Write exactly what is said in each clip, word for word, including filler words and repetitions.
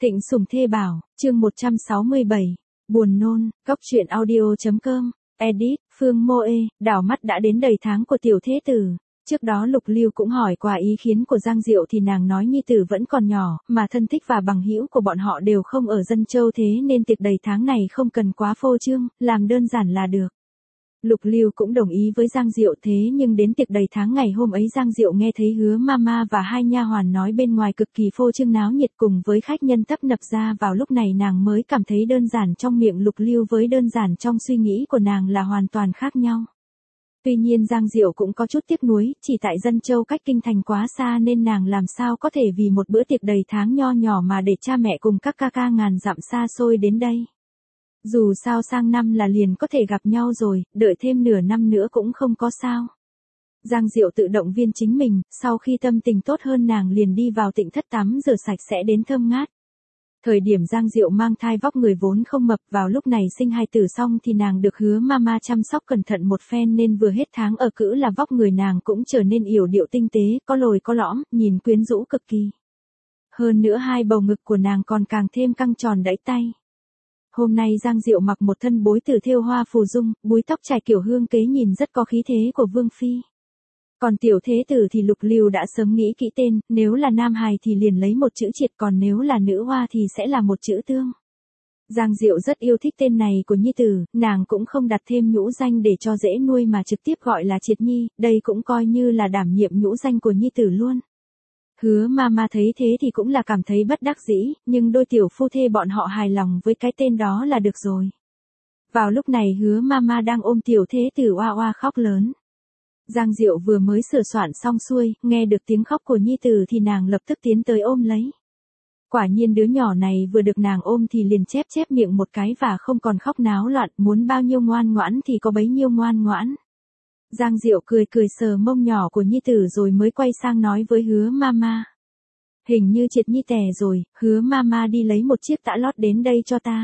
Thịnh Sủng Thê Bảo, chương một trăm sáu mươi bảy, buồn nôn, góc truyện audio.com, edit, Phương Mô Ê, đảo mắt đã đến đầy tháng của tiểu thế tử. Trước đó Lục Lưu cũng hỏi qua ý kiến của Giang Diệu thì nàng nói nhi tử vẫn còn nhỏ, mà thân thích và bằng hữu của bọn họ đều không ở Dân Châu thế nên tiệc đầy tháng này không cần quá phô trương, làm đơn giản là được. Lục Lưu cũng đồng ý với Giang Diệu thế nhưng đến tiệc đầy tháng ngày hôm ấy Giang Diệu nghe thấy Hứa Mama và hai nha hoàn nói bên ngoài cực kỳ phô trương náo nhiệt cùng với khách nhân tấp nập ra vào lúc này nàng mới cảm thấy đơn giản trong miệng Lục Lưu với đơn giản trong suy nghĩ của nàng là hoàn toàn khác nhau. Tuy nhiên Giang Diệu cũng có chút tiếc nuối, chỉ tại Dân Châu cách kinh thành quá xa nên nàng làm sao có thể vì một bữa tiệc đầy tháng nho nhỏ mà để cha mẹ cùng các ca ca ngàn dặm xa xôi đến đây. Dù sao sang năm là liền có thể gặp nhau rồi, đợi thêm nửa năm nữa cũng không có sao. Giang Diệu tự động viên chính mình, sau khi tâm tình tốt hơn nàng liền đi vào Tịnh Thất tắm rửa sạch sẽ đến thơm ngát. Thời điểm Giang Diệu mang thai vóc người vốn không mập, vào lúc này sinh hài tử xong thì nàng được Hứa Mama chăm sóc cẩn thận một phen nên vừa hết tháng ở cữ là vóc người nàng cũng trở nên yểu điệu tinh tế, có lồi có lõm, nhìn quyến rũ cực kỳ. Hơn nữa hai bầu ngực của nàng còn càng thêm căng tròn đẫy tay. Hôm nay Giang Diệu mặc một thân bối từ thêu hoa phù dung, búi tóc trải kiểu hương kế nhìn rất có khí thế của vương phi. Còn tiểu thế tử thì Lục Lưu đã sớm nghĩ kỹ tên, nếu là nam hài thì liền lấy một chữ Triệt, còn nếu là nữ hoa thì sẽ là một chữ Tương. Giang Diệu rất yêu thích tên này của nhi tử, nàng cũng không đặt thêm nhũ danh để cho dễ nuôi mà trực tiếp gọi là Triệt Nhi, đây cũng coi như là đảm nhiệm nhũ danh của nhi tử luôn. Hứa Mama thấy thế thì cũng là cảm thấy bất đắc dĩ, nhưng đôi tiểu phu thê bọn họ hài lòng với cái tên đó là được rồi. Vào lúc này Hứa Mama đang ôm tiểu thế tử oa oa khóc lớn. Giang Diệu vừa mới sửa soạn xong xuôi, nghe được tiếng khóc của nhi tử thì nàng lập tức tiến tới ôm lấy. Quả nhiên đứa nhỏ này vừa được nàng ôm thì liền chép chép miệng một cái và không còn khóc náo loạn, muốn bao nhiêu ngoan ngoãn thì có bấy nhiêu ngoan ngoãn. Giang Diệu cười cười sờ mông nhỏ của nhi tử rồi mới quay sang nói với Hứa Mama. Hình như Triệt Nhi tè rồi, Hứa Mama đi lấy một chiếc tã lót đến đây cho ta.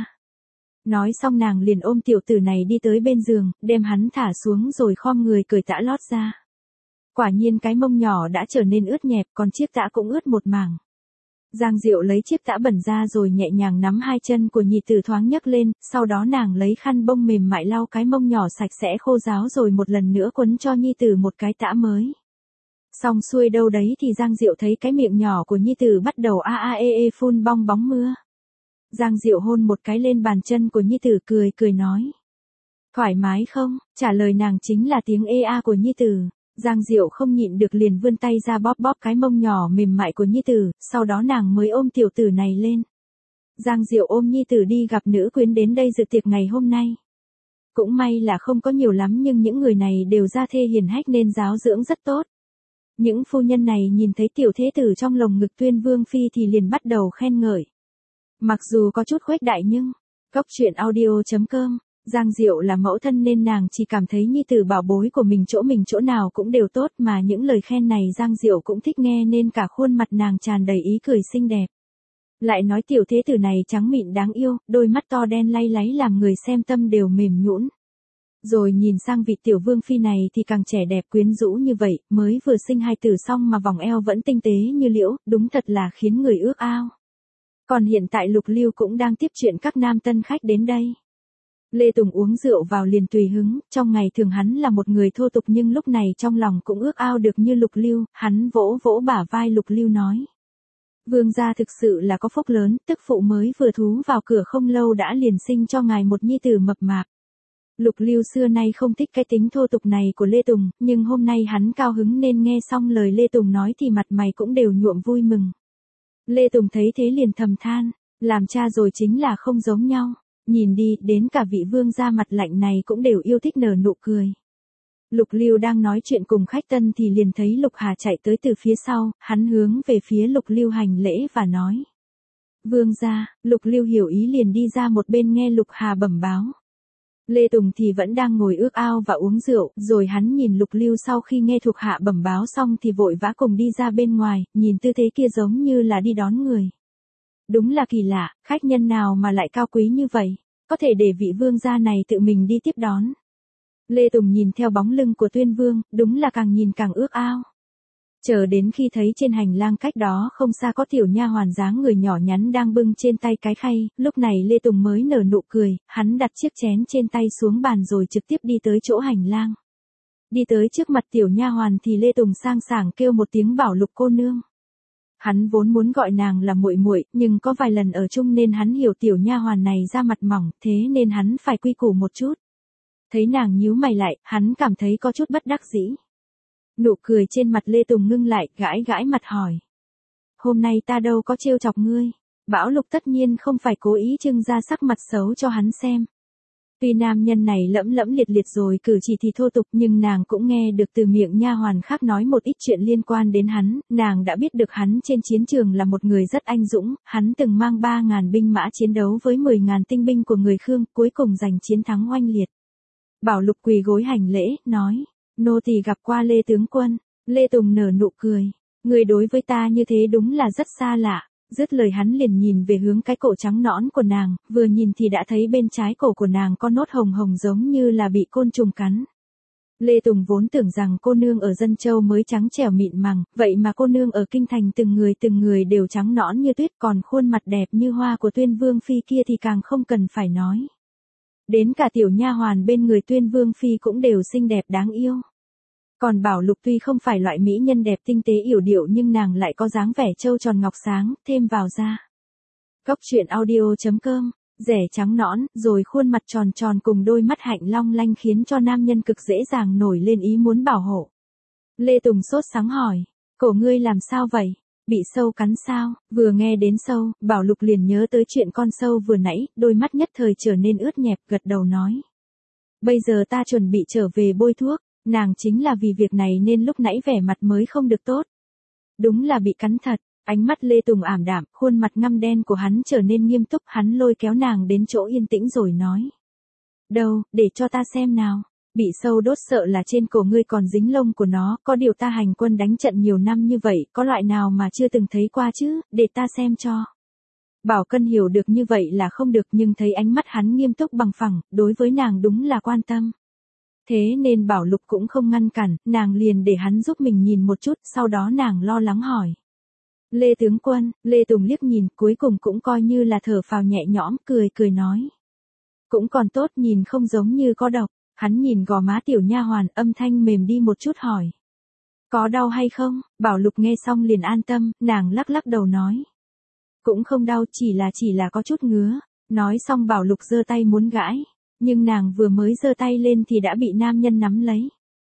Nói xong nàng liền ôm tiểu tử này đi tới bên giường, đem hắn thả xuống rồi khom người cởi tã lót ra. Quả nhiên cái mông nhỏ đã trở nên ướt nhẹp, còn chiếc tã cũng ướt một mảng. Giang Diệu lấy chiếc tã bẩn ra rồi nhẹ nhàng nắm hai chân của nhi tử thoáng nhấc lên, sau đó nàng lấy khăn bông mềm mại lau cái mông nhỏ sạch sẽ khô ráo rồi một lần nữa quấn cho nhi tử một cái tã mới. Xong xuôi đâu đấy thì Giang Diệu thấy cái miệng nhỏ của nhi tử bắt đầu a a e e phun bong bóng mưa. Giang Diệu hôn một cái lên bàn chân của nhi tử cười cười nói. Thoải mái không? Trả lời nàng chính là tiếng ê a của nhi tử. Giang Diệu không nhịn được liền vươn tay ra bóp bóp cái mông nhỏ mềm mại của nhi tử, sau đó nàng mới ôm tiểu tử này lên. Giang Diệu ôm nhi tử đi gặp nữ quyến đến đây dự tiệc ngày hôm nay. Cũng may là không có nhiều lắm nhưng những người này đều gia thê hiền hách nên giáo dưỡng rất tốt. Những phu nhân này nhìn thấy tiểu thế tử trong lồng ngực Tuyên Vương Phi thì liền bắt đầu khen ngợi. Mặc dù có chút khuếch đại nhưng, góc truyện audio.com, Giang Diệu là mẫu thân nên nàng chỉ cảm thấy nhi tử bảo bối của mình chỗ mình chỗ nào cũng đều tốt mà những lời khen này Giang Diệu cũng thích nghe nên cả khuôn mặt nàng tràn đầy ý cười xinh đẹp. Lại nói tiểu thế tử này trắng mịn đáng yêu, đôi mắt to đen lay láy làm người xem tâm đều mềm nhũn. Rồi nhìn sang vị tiểu vương phi này thì càng trẻ đẹp quyến rũ như vậy, mới vừa sinh hài tử xong mà vòng eo vẫn tinh tế như liễu, đúng thật là khiến người ước ao. Còn hiện tại Lục Lưu cũng đang tiếp chuyện các nam tân khách đến đây. Lê Tùng uống rượu vào liền tùy hứng, trong ngày thường hắn là một người thô tục nhưng lúc này trong lòng cũng ước ao được như Lục Lưu, hắn vỗ vỗ bả vai Lục Lưu nói. Vương gia thực sự là có phúc lớn, tức phụ mới vừa thú vào cửa không lâu đã liền sinh cho ngài một nhi tử mập mạp. Lục Lưu xưa nay không thích cái tính thô tục này của Lê Tùng, nhưng hôm nay hắn cao hứng nên nghe xong lời Lê Tùng nói thì mặt mày cũng đều nhuộm vui mừng. Lê Tùng thấy thế liền thầm than, làm cha rồi chính là không giống nhau, nhìn đi, đến cả vị vương gia mặt lạnh này cũng đều yêu thích nở nụ cười. Lục Lưu đang nói chuyện cùng khách tân thì liền thấy Lục Hà chạy tới từ phía sau, hắn hướng về phía Lục Lưu hành lễ và nói. Vương gia, Lục Lưu hiểu ý liền đi ra một bên nghe Lục Hà bẩm báo. Lê Tùng thì vẫn đang ngồi ước ao và uống rượu, rồi hắn nhìn Lục Lưu sau khi nghe thuộc hạ bẩm báo xong thì vội vã cùng đi ra bên ngoài, nhìn tư thế kia giống như là đi đón người. Đúng là kỳ lạ, khách nhân nào mà lại cao quý như vậy, có thể để vị vương gia này tự mình đi tiếp đón. Lê Tùng nhìn theo bóng lưng của Tuyên Vương, đúng là càng nhìn càng ước ao. Chờ đến khi thấy trên hành lang cách đó không xa có tiểu nha hoàn dáng người nhỏ nhắn đang bưng trên tay cái khay, lúc này Lê Tùng mới nở nụ cười, hắn đặt chiếc chén trên tay xuống bàn rồi trực tiếp đi tới chỗ hành lang. Đi tới trước mặt tiểu nha hoàn thì Lê Tùng sang sảng kêu một tiếng Bảo Lục cô nương. Hắn vốn muốn gọi nàng là muội muội, nhưng có vài lần ở chung nên hắn hiểu tiểu nha hoàn này da mặt mỏng, thế nên hắn phải quy củ một chút. Thấy nàng nhíu mày lại, hắn cảm thấy có chút bất đắc dĩ. Nụ cười trên mặt Lê Tùng ngưng lại, gãi gãi mặt hỏi. Hôm nay ta đâu có trêu chọc ngươi. Bảo Lục tất nhiên không phải cố ý trưng ra sắc mặt xấu cho hắn xem. Tuy nam nhân này lẫm lẫm liệt liệt rồi cử chỉ thì thô tục, nhưng nàng cũng nghe được từ miệng nha hoàn khác nói một ít chuyện liên quan đến hắn, nàng đã biết được hắn trên chiến trường là một người rất anh dũng, hắn từng mang ba ngàn binh mã chiến đấu với mười ngàn tinh binh của người Khương, cuối cùng giành chiến thắng oanh liệt. Bảo Lục quỳ gối hành lễ, nói, nô tỳ gặp qua Lê tướng quân. Lê Tùng nở nụ cười, người đối với ta như thế đúng là rất xa lạ. Dứt lời hắn liền nhìn về hướng cái cổ trắng nõn của nàng, vừa nhìn thì đã thấy bên trái cổ của nàng có nốt hồng hồng giống như là bị côn trùng cắn. Lê Tùng vốn tưởng rằng cô nương ở Dân Châu mới trắng trẻo mịn màng, vậy mà cô nương ở Kinh Thành từng người từng người đều trắng nõn như tuyết, còn khuôn mặt đẹp như hoa của Tuyên Vương Phi kia thì càng không cần phải nói. Đến cả tiểu nha hoàn bên người Tuyên Vương Phi cũng đều xinh đẹp đáng yêu. Còn Bảo Lục tuy không phải loại mỹ nhân đẹp tinh tế yểu điệu nhưng nàng lại có dáng vẻ trâu tròn ngọc sáng, thêm vào da. Góc truyện audio chấm com, rẻ trắng nõn, rồi khuôn mặt tròn tròn cùng đôi mắt hạnh long lanh khiến cho nam nhân cực dễ dàng nổi lên ý muốn bảo hộ. Lê Tùng sốt sắng hỏi, cổ ngươi làm sao vậy? Bị sâu cắn sao? Vừa nghe đến sâu, Bảo Lục liền nhớ tới chuyện con sâu vừa nãy, đôi mắt nhất thời trở nên ướt nhẹp, gật đầu nói. Bây giờ ta chuẩn bị trở về bôi thuốc. Nàng chính là vì việc này nên lúc nãy vẻ mặt mới không được tốt. Đúng là bị cắn thật, ánh mắt Lê Tùng ảm đạm, khuôn mặt ngăm đen của hắn trở nên nghiêm túc, hắn lôi kéo nàng đến chỗ yên tĩnh rồi nói. Đâu, để cho ta xem nào, bị sâu đốt sợ là trên cổ ngươi còn dính lông của nó, có điều ta hành quân đánh trận nhiều năm như vậy, có loại nào mà chưa từng thấy qua chứ, để ta xem cho. Bảo Cân hiểu được như vậy là không được nhưng thấy ánh mắt hắn nghiêm túc bằng phẳng, đối với nàng đúng là quan tâm. Thế nên Bảo Lục cũng không ngăn cản, nàng liền để hắn giúp mình nhìn một chút, sau đó nàng lo lắng hỏi. Lê tướng quân, Lê Tùng liếc nhìn, cuối cùng cũng coi như là thở phào nhẹ nhõm, cười cười nói. Cũng còn tốt, nhìn không giống như có độc, hắn nhìn gò má tiểu nha hoàn, âm thanh mềm đi một chút hỏi. Có đau hay không? Bảo Lục nghe xong liền an tâm, nàng lắc lắc đầu nói. Cũng không đau, chỉ là chỉ là có chút ngứa. Nói xong Bảo Lục giơ tay muốn gãi. Nhưng nàng vừa mới giơ tay lên thì đã bị nam nhân nắm lấy.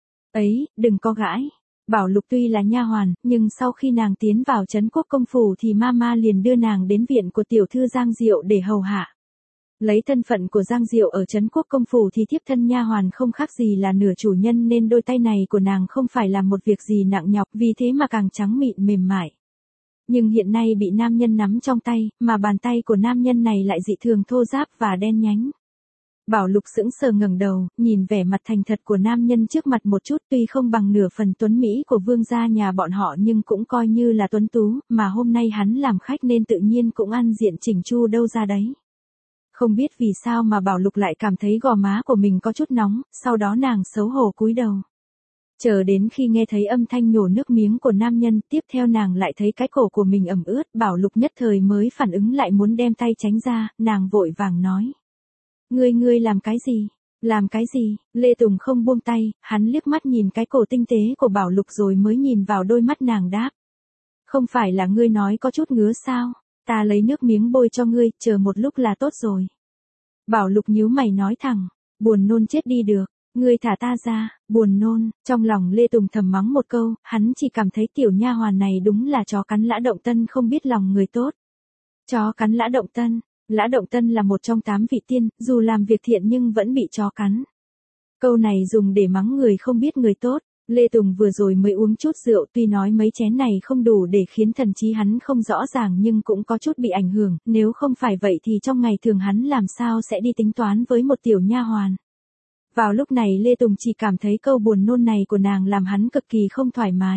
Ấy, đừng có gãi. Bảo Lục tuy là nha hoàn, nhưng sau khi nàng tiến vào trấn quốc công phủ thì mama liền đưa nàng đến viện của tiểu thư Giang Diệu để hầu hạ. Lấy thân phận của Giang Diệu ở trấn quốc công phủ thì thiếp thân nha hoàn không khác gì là nửa chủ nhân nên đôi tay này của nàng không phải là một việc gì nặng nhọc, vì thế mà càng trắng mịn mềm mại. Nhưng hiện nay bị nam nhân nắm trong tay, mà bàn tay của nam nhân này lại dị thường thô ráp và đen nhánh. Bảo Lục sững sờ ngẩng đầu, nhìn vẻ mặt thành thật của nam nhân trước mặt một chút, tuy không bằng nửa phần tuấn mỹ của vương gia nhà bọn họ nhưng cũng coi như là tuấn tú, mà hôm nay hắn làm khách nên tự nhiên cũng ăn diện chỉnh chu đâu ra đấy. Không biết vì sao mà Bảo Lục lại cảm thấy gò má của mình có chút nóng, sau đó nàng xấu hổ cúi đầu. Chờ đến khi nghe thấy âm thanh nhổ nước miếng của nam nhân, tiếp theo nàng lại thấy cái cổ của mình ẩm ướt, Bảo Lục nhất thời mới phản ứng lại muốn đem tay tránh ra, nàng vội vàng nói. Ngươi ngươi làm cái gì? Làm cái gì? Lê Tùng không buông tay, hắn liếc mắt nhìn cái cổ tinh tế của Bảo Lục rồi mới nhìn vào đôi mắt nàng đáp. Không phải là ngươi nói có chút ngứa sao? Ta lấy nước miếng bôi cho ngươi, chờ một lúc là tốt rồi. Bảo Lục nhíu mày nói thẳng, buồn nôn chết đi được, ngươi thả ta ra, buồn nôn. Trong lòng Lê Tùng thầm mắng một câu, hắn chỉ cảm thấy tiểu nha hoàn này đúng là chó cắn lã động tân không biết lòng người tốt. Chó cắn lã động tân. Lã Động Tân là một trong tám vị tiên, dù làm việc thiện nhưng vẫn bị chó cắn. Câu này dùng để mắng người không biết người tốt. Lê Tùng vừa rồi mới uống chút rượu, tuy nói mấy chén này không đủ để khiến thần trí hắn không rõ ràng nhưng cũng có chút bị ảnh hưởng, nếu không phải vậy thì trong ngày thường hắn làm sao sẽ đi tính toán với một tiểu nha hoàn. Vào lúc này Lê Tùng chỉ cảm thấy câu buồn nôn này của nàng làm hắn cực kỳ không thoải mái.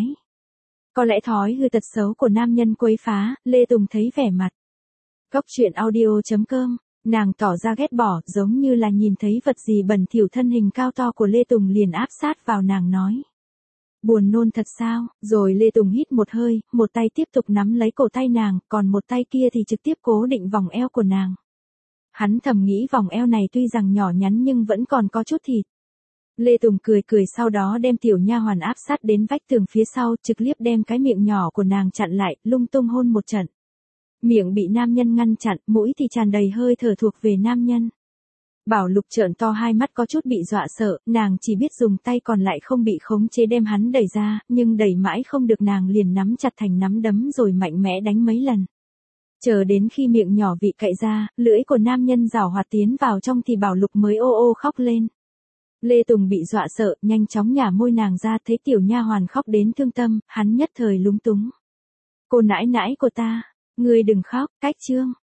Có lẽ thói hư tật xấu của nam nhân quấy phá, Lê Tùng thấy vẻ mặt. Góc truyện audio chấm com, nàng tỏ ra ghét bỏ, giống như là nhìn thấy vật gì bẩn thỉu, thân hình cao to của Lê Tùng liền áp sát vào nàng nói. Buồn nôn thật sao? Rồi Lê Tùng hít một hơi, một tay tiếp tục nắm lấy cổ tay nàng, còn một tay kia thì trực tiếp cố định vòng eo của nàng. Hắn thầm nghĩ vòng eo này tuy rằng nhỏ nhắn nhưng vẫn còn có chút thịt. Lê Tùng cười cười sau đó đem tiểu nha hoàn áp sát đến vách tường phía sau, trực tiếp đem cái miệng nhỏ của nàng chặn lại, lung tung hôn một trận. Miệng bị nam nhân ngăn chặn, mũi thì tràn đầy hơi thở thuộc về nam nhân. Bảo Lục trợn to hai mắt có chút bị dọa sợ, nàng chỉ biết dùng tay còn lại không bị khống chế đem hắn đẩy ra, nhưng đẩy mãi không được nàng liền nắm chặt thành nắm đấm rồi mạnh mẽ đánh mấy lần. Chờ đến khi miệng nhỏ vị cậy ra, lưỡi của nam nhân rảo hoạt tiến vào trong thì Bảo Lục mới ô ô khóc lên. Lê Tùng bị dọa sợ, nhanh chóng nhả môi nàng ra, thấy tiểu nha hoàn khóc đến thương tâm, hắn nhất thời lúng túng. Cô nãi nãi của ta, ngươi đừng khóc, cách chương.